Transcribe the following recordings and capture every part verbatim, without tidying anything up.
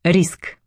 Риск.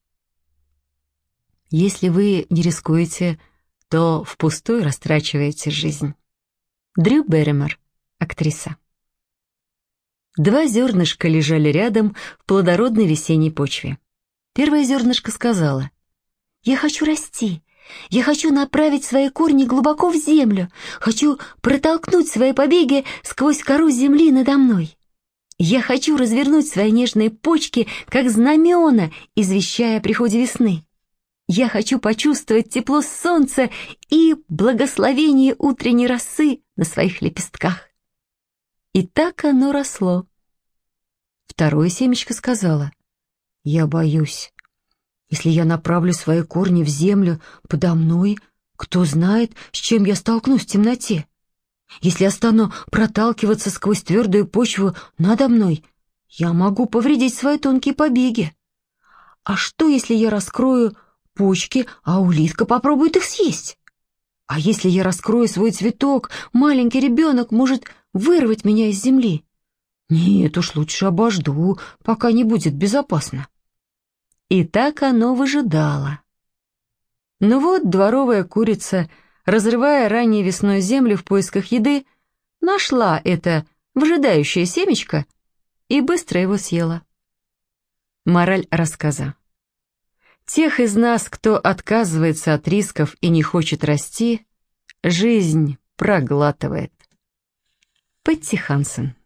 Если вы не рискуете, то впустую растрачиваете жизнь. Дрю Берримор, актриса. Два зернышка лежали рядом в плодородной весенней почве. Первое зернышко сказала: «Я хочу расти, я хочу направить свои корни глубоко в землю, хочу протолкнуть свои побеги сквозь кору земли надо мной. Я хочу развернуть свои нежные почки, как знамена, извещая о приходе весны. Я хочу почувствовать тепло солнца и благословение утренней росы на своих лепестках». И так оно росло. Второе семечко сказала: «Я боюсь. Если я направлю свои корни в землю подо мной, кто знает, с чем я столкнусь в темноте. Если я стану проталкиваться сквозь твердую почву надо мной, я могу повредить свои тонкие побеги. А что, если я раскрою почки, а улитка попробует их съесть? А если я раскрою свой цветок, маленький ребенок может вырвать меня из земли? Нет уж, лучше обожду, пока не будет безопасно». И так оно выжидало. Ну вот дворовая курица, разрывая ранней весной землю в поисках еды, нашла это выжидающее семечко и быстро его съела. Мораль рассказа. Тех из нас, кто отказывается от рисков и не хочет расти, жизнь проглатывает. Пэтти Хансен.